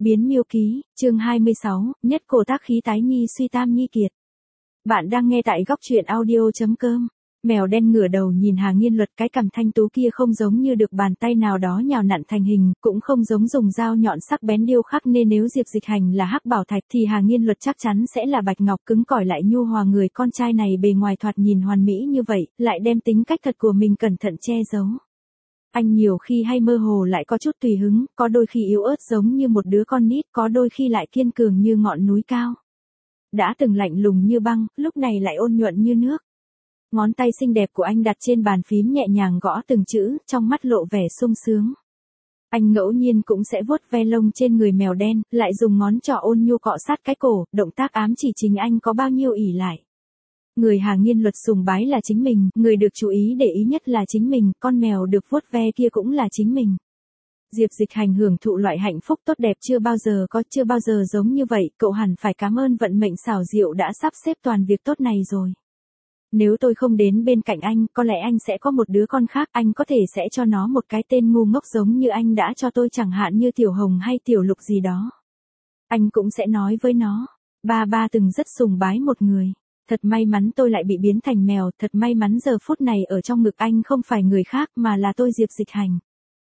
Biến miêu ký, chương 26, nhất cổ tác khí tái nhi suy tam nhi kiệt. Bạn đang nghe tại góc truyện audio.com. Mèo đen ngửa đầu nhìn Hà Nghiên Luật, cái cằm thanh tú kia không giống như được bàn tay nào đó nhào nặn thành hình, cũng không giống dùng dao nhọn sắc bén điêu khắc, nên nếu Diệp Dịch Hành là hắc bảo thạch thì Hà Nghiên Luật chắc chắn sẽ là bạch ngọc, cứng cỏi lại nhu hòa. Người con trai này bề ngoài thoạt nhìn hoàn mỹ như vậy, lại đem tính cách thật của mình cẩn thận che giấu. Anh nhiều khi hay mơ hồ lại có chút tùy hứng, có đôi khi yếu ớt giống như một đứa con nít, có đôi khi lại kiên cường như ngọn núi cao. Đã từng lạnh lùng như băng, lúc này lại ôn nhuận như nước. Ngón tay xinh đẹp của anh đặt trên bàn phím nhẹ nhàng gõ từng chữ, trong mắt lộ vẻ sung sướng. Anh ngẫu nhiên cũng sẽ vuốt ve lông trên người mèo đen, lại dùng ngón trỏ ôn nhu cọ sát cái cổ, động tác ám chỉ chính anh có bao nhiêu ỷ lại. Người Hà Nghiên Luật sùng bái là chính mình, người được chú ý để ý nhất là chính mình, con mèo được vuốt ve kia cũng là chính mình. Diệp Dịch Hành hưởng thụ loại hạnh phúc tốt đẹp chưa bao giờ giống như vậy, cậu hẳn phải cảm ơn vận mệnh xảo diệu đã sắp xếp toàn việc tốt này rồi. Nếu tôi không đến bên cạnh anh, có lẽ anh sẽ có một đứa con khác, anh có thể sẽ cho nó một cái tên ngu ngốc giống như anh đã cho tôi, chẳng hạn như Tiểu Hồng hay Tiểu Lục gì đó. Anh cũng sẽ nói với nó, ba từng rất sùng bái một người. Thật may mắn tôi lại bị biến thành mèo, thật may mắn giờ phút này ở trong ngực anh không phải người khác mà là tôi Diệp Dịch Hành.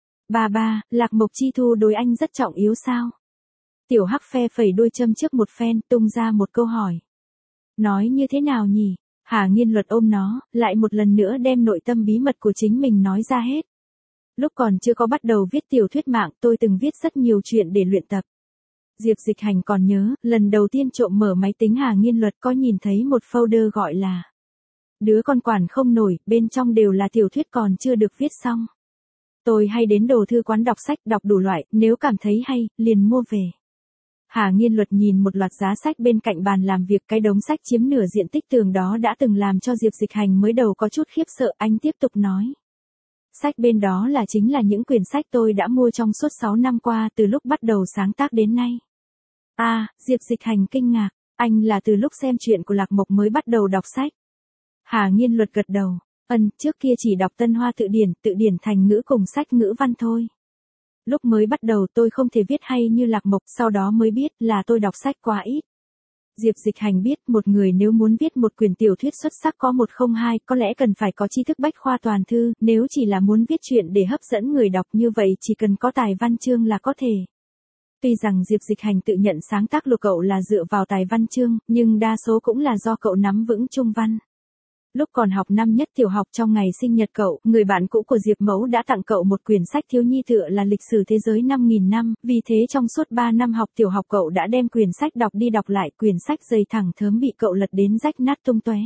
Ba, Lạc Mộc Chi Thu đối anh rất trọng yếu sao? Tiểu Hắc phe phẩy đuôi châm trước một phen, tung ra một câu hỏi. Nói như thế nào nhỉ? Hà Nghiên Luật ôm nó, lại một lần nữa đem nội tâm bí mật của chính mình nói ra hết. Lúc còn chưa có bắt đầu viết tiểu thuyết mạng, tôi từng viết rất nhiều chuyện để luyện tập. Diệp Dịch Hành còn nhớ, lần đầu tiên trộm mở máy tính Hà Nghiên Luật có nhìn thấy một folder gọi là Đứa con quản không nổi, bên trong đều là tiểu thuyết còn chưa được viết xong. Tôi hay đến đồ thư quán đọc sách, đọc đủ loại, nếu cảm thấy hay, liền mua về. Hà Nghiên Luật nhìn một loạt giá sách bên cạnh bàn làm việc, cái đống sách chiếm nửa diện tích tường đó đã từng làm cho Diệp Dịch Hành mới đầu có chút khiếp sợ. Anh tiếp tục nói. Sách bên đó chính là những quyển sách tôi đã mua trong suốt 6 năm qua, từ lúc bắt đầu sáng tác đến nay. Diệp Dịch Hành kinh ngạc, anh là từ lúc xem truyện của Lạc Mộc mới bắt đầu đọc sách. Hà Nghiên Luật gật đầu, trước kia chỉ đọc Tân Hoa tự điển thành ngữ cùng sách ngữ văn thôi. Lúc mới bắt đầu tôi không thể viết hay như Lạc Mộc, sau đó mới biết là tôi đọc sách quá ít. Diệp Dịch Hành biết, một người nếu muốn viết một quyển tiểu thuyết xuất sắc có 102, có lẽ cần phải có tri thức bách khoa toàn thư, nếu chỉ là muốn viết chuyện để hấp dẫn người đọc như vậy chỉ cần có tài văn chương là có thể. Tuy rằng Diệp Dịch Hành tự nhận sáng tác của cậu là dựa vào tài văn chương, nhưng đa số cũng là do cậu nắm vững trung văn. Lúc còn học năm nhất tiểu học, trong ngày sinh nhật cậu, người bạn cũ của Diệp Mẫu đã tặng cậu một quyển sách thiếu nhi tựa là Lịch sử thế giới 5.000 năm, vì thế trong suốt 3 năm học tiểu học cậu đã đem quyển sách đọc đi đọc lại, quyển sách dày thẳng thớm bị cậu lật đến rách nát tung tóe.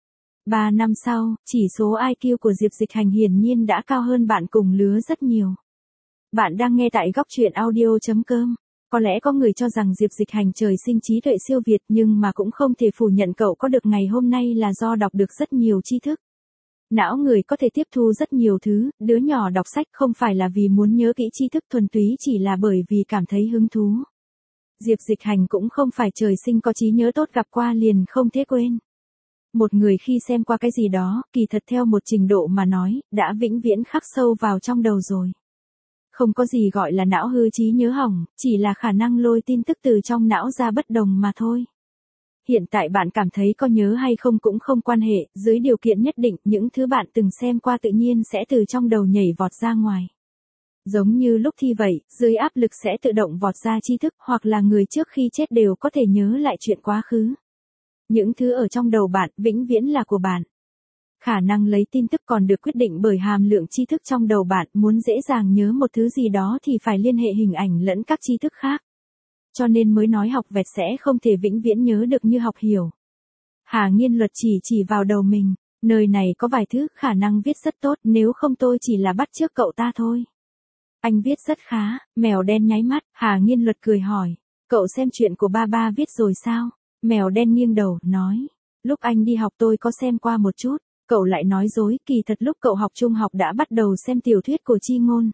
3 năm sau, chỉ số IQ của Diệp Dịch Hành hiển nhiên đã cao hơn bạn cùng lứa rất nhiều. Bạn đang nghe tại góc truyện audio.com. Có lẽ có người cho rằng Diệp Dịch Hành trời sinh trí tuệ siêu việt, nhưng mà cũng không thể phủ nhận cậu có được ngày hôm nay là do đọc được rất nhiều tri thức. Não người có thể tiếp thu rất nhiều thứ, đứa nhỏ đọc sách không phải là vì muốn nhớ kỹ tri thức, thuần túy chỉ là bởi vì cảm thấy hứng thú. Diệp Dịch Hành cũng không phải trời sinh có trí nhớ tốt, gặp qua liền không thể quên. Một người khi xem qua cái gì đó, kỳ thật theo một trình độ mà nói, đã vĩnh viễn khắc sâu vào trong đầu rồi. Không có gì gọi là não hư trí nhớ hỏng, chỉ là khả năng lôi tin tức từ trong não ra bất đồng mà thôi. Hiện tại bạn cảm thấy có nhớ hay không cũng không quan hệ, dưới điều kiện nhất định, những thứ bạn từng xem qua tự nhiên sẽ từ trong đầu nhảy vọt ra ngoài. Giống như lúc thi vậy, dưới áp lực sẽ tự động vọt ra tri thức, hoặc là người trước khi chết đều có thể nhớ lại chuyện quá khứ. Những thứ ở trong đầu bạn, vĩnh viễn là của bạn. Khả năng lấy tin tức còn được quyết định bởi hàm lượng tri thức trong đầu bạn, muốn dễ dàng nhớ một thứ gì đó thì phải liên hệ hình ảnh lẫn các tri thức khác. Cho nên mới nói học vẹt sẽ không thể vĩnh viễn nhớ được như học hiểu. Hà Nghiên Luật chỉ vào đầu mình, nơi này có vài thứ khả năng viết rất tốt, nếu không tôi chỉ là bắt chước cậu ta thôi. Anh viết rất khá, mèo đen nháy mắt, Hà Nghiên Luật cười hỏi, cậu xem chuyện của ba viết rồi sao? Mèo đen nghiêng đầu, nói, lúc anh đi học tôi có xem qua một chút. Cậu lại nói dối, kỳ thật lúc cậu học trung học đã bắt đầu xem tiểu thuyết của Chi Ngôn.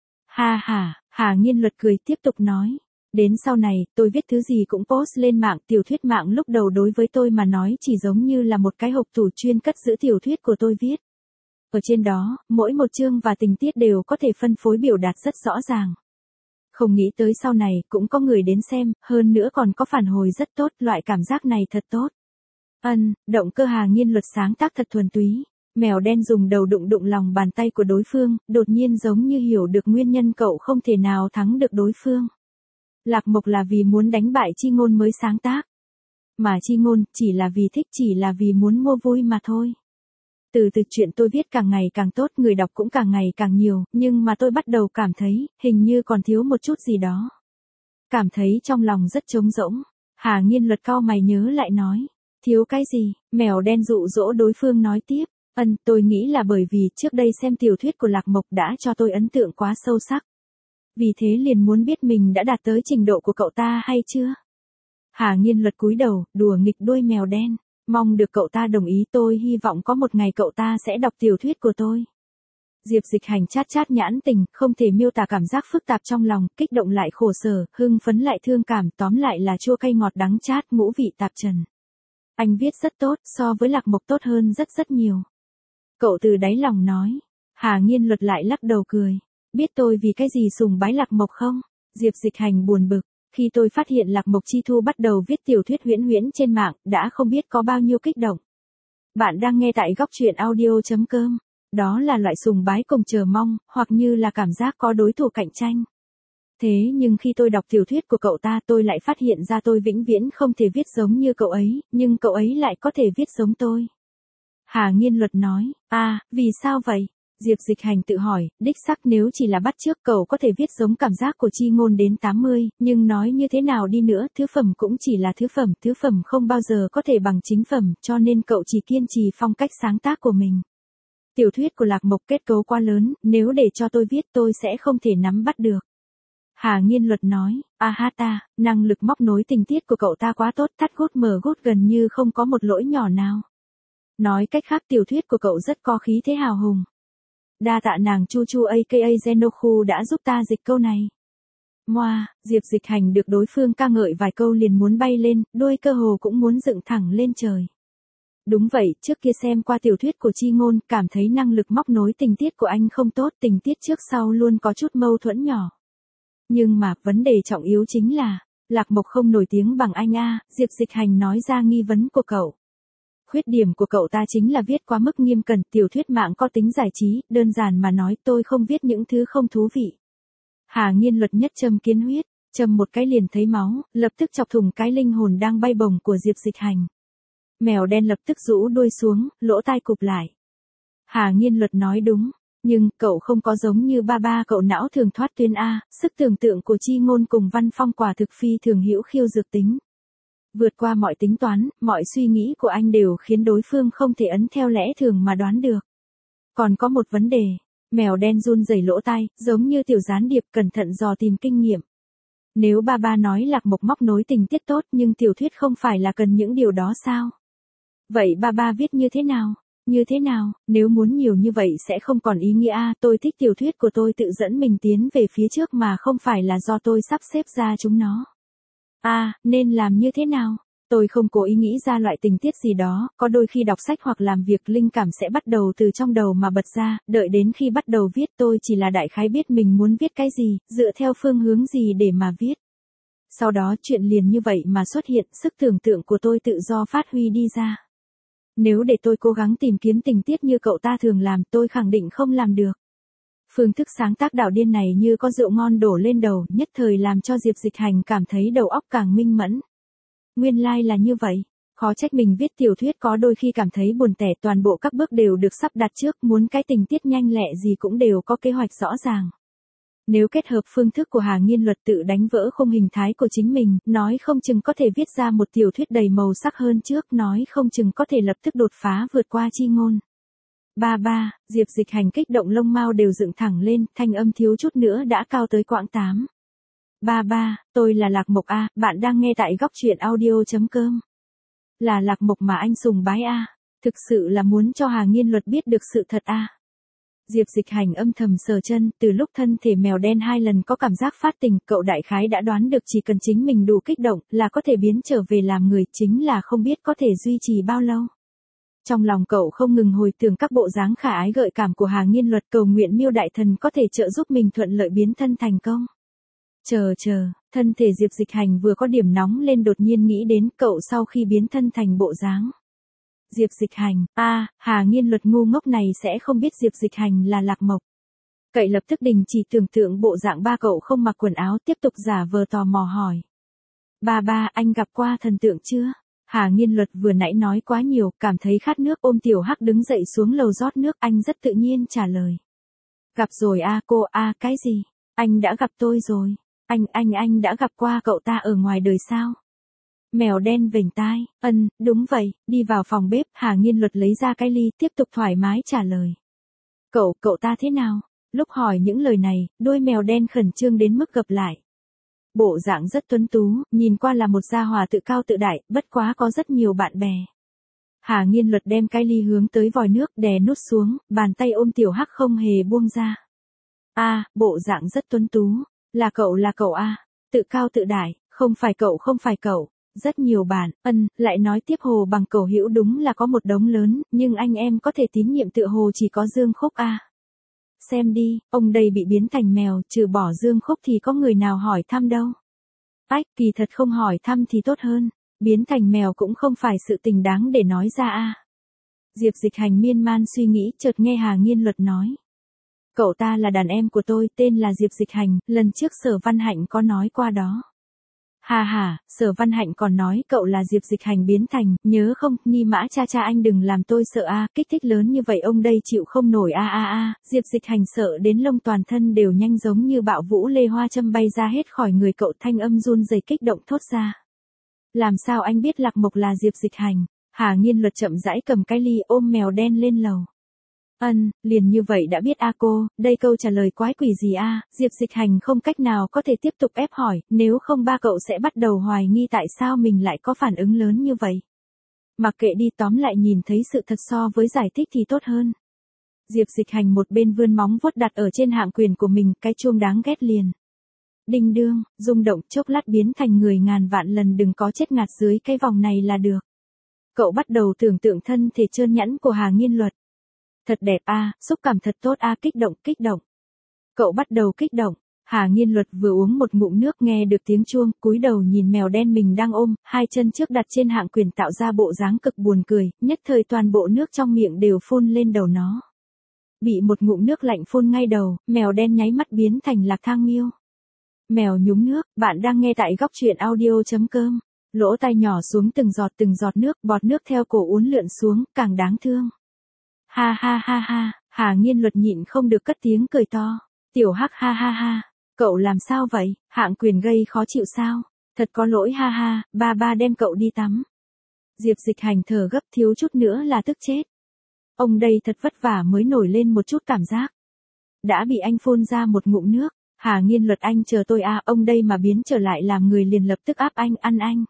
Hà Nghiên Luật cười tiếp tục nói. Đến sau này, tôi viết thứ gì cũng post lên mạng, tiểu thuyết mạng lúc đầu đối với tôi mà nói chỉ giống như là một cái hộp tủ chuyên cất giữ tiểu thuyết của tôi viết. Ở trên đó, mỗi một chương và tình tiết đều có thể phân phối biểu đạt rất rõ ràng. Không nghĩ tới sau này cũng có người đến xem, hơn nữa còn có phản hồi rất tốt, loại cảm giác này thật tốt. Động cơ Hà Nghiên Luật sáng tác thật thuần túy. Mèo đen dùng đầu đụng đụng lòng bàn tay của đối phương, đột nhiên giống như hiểu được nguyên nhân cậu không thể nào thắng được đối phương. Lạc Mộc là vì muốn đánh bại Chi Ngôn mới sáng tác. Mà Chi Ngôn chỉ là vì thích, chỉ là vì muốn mua vui mà thôi. Từ chuyện tôi viết càng ngày càng tốt, người đọc cũng càng ngày càng nhiều, nhưng mà tôi bắt đầu cảm thấy, hình như còn thiếu một chút gì đó. Cảm thấy trong lòng rất trống rỗng. Hà Nghiên Luật cau mày nhớ lại nói. Thiếu cái gì? Mèo đen dụ dỗ đối phương nói tiếp. Tôi nghĩ là bởi vì trước đây xem tiểu thuyết của Lạc Mộc đã cho tôi ấn tượng quá sâu sắc. Vì thế liền muốn biết mình đã đạt tới trình độ của cậu ta hay chưa? Hà Nghiên Luật cúi đầu, đùa nghịch đuôi mèo đen. Mong được cậu ta đồng ý, tôi hy vọng có một ngày cậu ta sẽ đọc tiểu thuyết của tôi. Diệp Dịch Hành chát chát nhãn tình, không thể miêu tả cảm giác phức tạp trong lòng, kích động lại khổ sở, hưng phấn lại thương cảm, tóm lại là chua cay ngọt đắng chát, ngũ vị tạp trần. Anh viết rất tốt, so với Lạc Mộc tốt hơn rất rất nhiều. Cậu từ đáy lòng nói. Hà Nghiên Luật lại lắc đầu cười. Biết tôi vì cái gì sùng bái Lạc Mộc không? Diệp Dịch Hành buồn bực. Khi tôi phát hiện Lạc Mộc Chi Thu bắt đầu viết tiểu thuyết huyễn huyễn trên mạng, đã không biết có bao nhiêu kích động. Bạn đang nghe tại góc truyện audio.com. Đó là loại sùng bái cùng chờ mong, hoặc như là cảm giác có đối thủ cạnh tranh. Thế nhưng khi tôi đọc tiểu thuyết của cậu ta, tôi lại phát hiện ra tôi vĩnh viễn không thể viết giống như cậu ấy, nhưng cậu ấy lại có thể viết giống tôi. Hà Nghiên Luật nói. Vì sao vậy? Diệp Dịch Hành tự hỏi, đích xác nếu chỉ là bắt chước cậu có thể viết giống cảm giác của Chi Ngôn đến 80, nhưng nói như thế nào đi nữa, thứ phẩm cũng chỉ là thứ phẩm không bao giờ có thể bằng chính phẩm, cho nên cậu chỉ kiên trì phong cách sáng tác của mình. Tiểu thuyết của Lạc Mộc kết cấu quá lớn, nếu để cho tôi viết tôi sẽ không thể nắm bắt được. Hà Nghiên Luật nói. Năng lực móc nối tình tiết của cậu ta quá tốt, thắt gút mở gút gần như không có một lỗi nhỏ nào. Nói cách khác tiểu thuyết của cậu rất có khí thế hào hùng. Đa tạ nàng Chu Chu aka Zenokhu đã giúp ta dịch câu này. Diệp Dịch Hành được đối phương ca ngợi vài câu liền muốn bay lên, đuôi cơ hồ cũng muốn dựng thẳng lên trời. Đúng vậy, trước kia xem qua tiểu thuyết của Chi Ngôn, cảm thấy năng lực móc nối tình tiết của anh không tốt, tình tiết trước sau luôn có chút mâu thuẫn nhỏ. Nhưng mà, vấn đề trọng yếu chính là, Lạc Mộc không nổi tiếng bằng anh Diệp Dịch Hành nói ra nghi vấn của cậu. Khuyết điểm của cậu ta chính là viết quá mức nghiêm cẩn, tiểu thuyết mạng có tính giải trí, đơn giản mà nói tôi không viết những thứ không thú vị. Hà Nghiên Luật nhất châm kiến huyết, châm một cái liền thấy máu, lập tức chọc thủng cái linh hồn đang bay bổng của Diệp Dịch Hành. Mèo đen lập tức rũ đuôi xuống, lỗ tai cụp lại. Hà Nghiên Luật nói đúng, nhưng cậu không có giống như ba cậu não thường thoát tuyến sức tưởng tượng của Chi Ngôn cùng Văn Phong quả thực phi thường hữu khiêu dược tính. Vượt qua mọi tính toán, mọi suy nghĩ của anh đều khiến đối phương không thể ấn theo lẽ thường mà đoán được. Còn có một vấn đề, mèo đen run rẩy lỗ tai, giống như tiểu gián điệp cẩn thận dò tìm kinh nghiệm. Nếu ba nói Lạc Mộc móc nối tình tiết tốt nhưng tiểu thuyết không phải là cần những điều đó sao? Vậy ba viết như thế nào? Như thế nào, nếu muốn nhiều như vậy sẽ không còn ý nghĩa tôi thích tiểu thuyết của tôi tự dẫn mình tiến về phía trước mà không phải là do tôi sắp xếp ra chúng nó. Nên làm như thế nào? Tôi không cố ý nghĩ ra loại tình tiết gì đó, có đôi khi đọc sách hoặc làm việc linh cảm sẽ bắt đầu từ trong đầu mà bật ra, đợi đến khi bắt đầu viết tôi chỉ là đại khái biết mình muốn viết cái gì, dựa theo phương hướng gì để mà viết. Sau đó chuyện liền như vậy mà xuất hiện, sức tưởng tượng của tôi tự do phát huy đi ra. Nếu để tôi cố gắng tìm kiếm tình tiết như cậu ta thường làm tôi khẳng định không làm được. Phương thức sáng tác đảo điên này như có rượu ngon đổ lên đầu, nhất thời làm cho Diệp Dịch Hành cảm thấy đầu óc càng minh mẫn. Nguyên lai là như vậy, khó trách mình viết tiểu thuyết có đôi khi cảm thấy buồn tẻ, toàn bộ các bước đều được sắp đặt trước, muốn cái tình tiết nhanh lẹ gì cũng đều có kế hoạch rõ ràng. Nếu kết hợp phương thức của Hà Nghiên Luật tự đánh vỡ khung hình thái của chính mình, nói không chừng có thể viết ra một tiểu thuyết đầy màu sắc hơn trước, nói không chừng có thể lập tức đột phá vượt qua Chi Ngôn. Diệp Dịch Hành kích động lông mao đều dựng thẳng lên, thanh âm thiếu chút nữa đã cao tới quãng 8. Tôi là Lạc Mộc bạn đang nghe tại góc truyện audio.com. Là Lạc Mộc mà anh sùng bái thực sự là muốn cho Hà Nghiên Luật biết được sự thật Diệp Dịch Hành âm thầm sờ chân, từ lúc thân thể mèo đen 2 lần có cảm giác phát tình, cậu đại khái đã đoán được chỉ cần chính mình đủ kích động, là có thể biến trở về làm người, chính là không biết có thể duy trì bao lâu. Trong lòng cậu không ngừng hồi tưởng các bộ dáng khả ái gợi cảm của Hà Nghiên Luật, cầu nguyện Miêu Đại Thần có thể trợ giúp mình thuận lợi biến thân thành công. Chờ, thân thể Diệp Dịch Hành vừa có điểm nóng lên đột nhiên nghĩ đến cậu sau khi biến thân thành bộ dáng. Diệp Dịch Hành, Hà Nghiên Luật ngu ngốc này sẽ không biết Diệp Dịch Hành là Lạc Mộc. Cậy lập tức đình chỉ tưởng tượng bộ dạng ba cậu không mặc quần áo tiếp tục giả vờ tò mò hỏi. Ba, anh gặp qua thần tượng chưa? Hà Nghiên Luật vừa nãy nói quá nhiều, cảm thấy khát nước ôm Tiểu Hắc đứng dậy xuống lầu rót nước, anh rất tự nhiên trả lời. Gặp rồi cô cái gì? Anh đã gặp tôi rồi. Anh đã gặp qua cậu ta ở ngoài đời sao? Mèo đen vểnh tai, đúng vậy, đi vào phòng bếp, Hà Nghiên Luật lấy ra cái ly, tiếp tục thoải mái trả lời. Cậu ta thế nào? Lúc hỏi những lời này, đôi mèo đen khẩn trương đến mức gập lại. Bộ dạng rất tuấn tú, nhìn qua là một gia hỏa tự cao tự đại, bất quá có rất nhiều bạn bè. Hà Nghiên Luật đem cái ly hướng tới vòi nước đè nút xuống, bàn tay ôm Tiểu Hắc không hề buông ra. Bộ dạng rất tuấn tú, là cậu tự cao tự đại, không phải cậu. Rất nhiều bạn, lại nói tiếp Hồ Bằng Cẩu Hữu đúng là có một đống lớn, nhưng anh em có thể tín nhiệm tựa hồ chỉ có Dương Khúc Xem đi, ông đây bị biến thành mèo, trừ bỏ Dương Khúc thì có người nào hỏi thăm đâu. Kỳ thật không hỏi thăm thì tốt hơn, biến thành mèo cũng không phải sự tình đáng để nói ra Diệp Dịch Hành miên man suy nghĩ, chợt nghe Hà Nghiên Luật nói. Cậu ta là đàn em của tôi, tên là Diệp Dịch Hành, lần trước Sở Văn Hạnh có nói qua đó. Sở Văn Hạnh còn nói cậu là Diệp Dịch Hành biến thành, nhớ không, Ni Mã cha anh đừng làm tôi sợ kích thích lớn như vậy ông đây chịu không nổi Diệp Dịch Hành sợ đến lông toàn thân đều nhanh giống như bạo vũ lê hoa châm bay ra hết khỏi người cậu, thanh âm run rẩy kích động thốt ra. Làm sao anh biết Lạc Mộc là Diệp Dịch Hành? Hà Nghiên Luật chậm rãi cầm cái ly ôm mèo đen lên lầu. Liền như vậy đã biết cô, đây câu trả lời quái quỷ gì Diệp Dịch Hành không cách nào có thể tiếp tục ép hỏi, nếu không ba cậu sẽ bắt đầu hoài nghi tại sao mình lại có phản ứng lớn như vậy. Mặc kệ đi, tóm lại nhìn thấy sự thật so với giải thích thì tốt hơn. Diệp Dịch Hành một bên vươn móng vuốt đặt ở trên hạng quyền của mình, cái chuông đáng ghét liền. Đinh đương, rung động chốc lát biến thành người ngàn vạn lần đừng có chết ngạt dưới cái vòng này là được. Cậu bắt đầu tưởng tượng thân thể trơn nhẵn của Hà Nghiên Luật. Thật đẹp xúc cảm thật tốt kích động. Cậu bắt đầu kích động. Hà Nghiên Luật vừa uống một ngụm nước nghe được tiếng chuông, cúi đầu nhìn mèo đen mình đang ôm, hai chân trước đặt trên hạng quyền tạo ra bộ dáng cực buồn cười, nhất thời toàn bộ nước trong miệng đều phun lên đầu nó. Bị một ngụm nước lạnh phun ngay đầu, mèo đen nháy mắt biến thành Lạc Thang Miêu. Mèo nhúng nước, bạn đang nghe tại góc truyện audio.com. Lỗ tai nhỏ xuống từng giọt nước, bọt nước theo cổ uốn lượn xuống, càng đáng thương. Ha, Hà Nghiên Luật nhịn không được cất tiếng cười to. Tiểu Hắc ha, cậu làm sao vậy, hạng quyền gây khó chịu sao? Thật có lỗi ba đem cậu đi tắm. Diệp Dịch Hành thở gấp thiếu chút nữa là tức chết. Ông đây thật vất vả mới nổi lên một chút cảm giác. Đã bị anh phun ra một ngụm nước, Hà Nghiên Luật anh chờ tôi ông đây mà biến trở lại làm người liền lập tức áp anh ăn anh.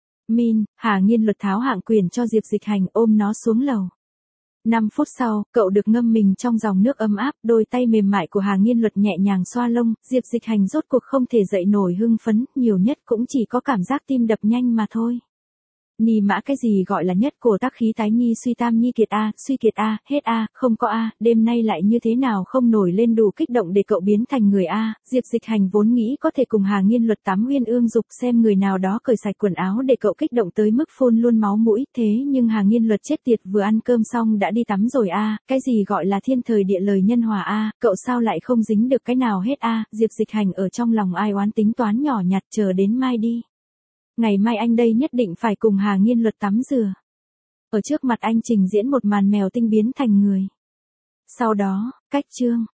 Hà Nghiên Luật tháo hạng quyền cho Diệp Dịch Hành ôm nó xuống lầu. 5 phút sau, cậu được ngâm mình trong dòng nước ấm áp, đôi tay mềm mại của Hà Nghiên Luật nhẹ nhàng xoa lông, Diệp Dịch Hành rốt cuộc không thể dậy nổi hưng phấn, nhiều nhất cũng chỉ có cảm giác tim đập nhanh mà thôi. Ni Mã cái gì gọi là nhất cổ tác khí tái nhi suy tam nhi kiệt suy kiệt hết không có đêm nay lại như thế nào không nổi lên đủ kích động để cậu biến thành người Diệp Dịch Hành vốn nghĩ có thể cùng Hà Nghiên Luật tắm uyên ương dục xem người nào đó cởi sạch quần áo để cậu kích động tới mức phun luôn máu mũi, thế nhưng Hà Nghiên Luật chết tiệt vừa ăn cơm xong đã đi tắm rồi cái gì gọi là thiên thời địa lợi nhân hòa cậu sao lại không dính được cái nào hết Diệp Dịch Hành ở trong lòng ai oán tính toán nhỏ nhặt chờ đến mai đi. Ngày mai anh đây nhất định phải cùng Hà Nghiên Luật tắm rửa. Ở trước mặt anh trình diễn một màn mèo tinh biến thành người. Sau đó, cách chương.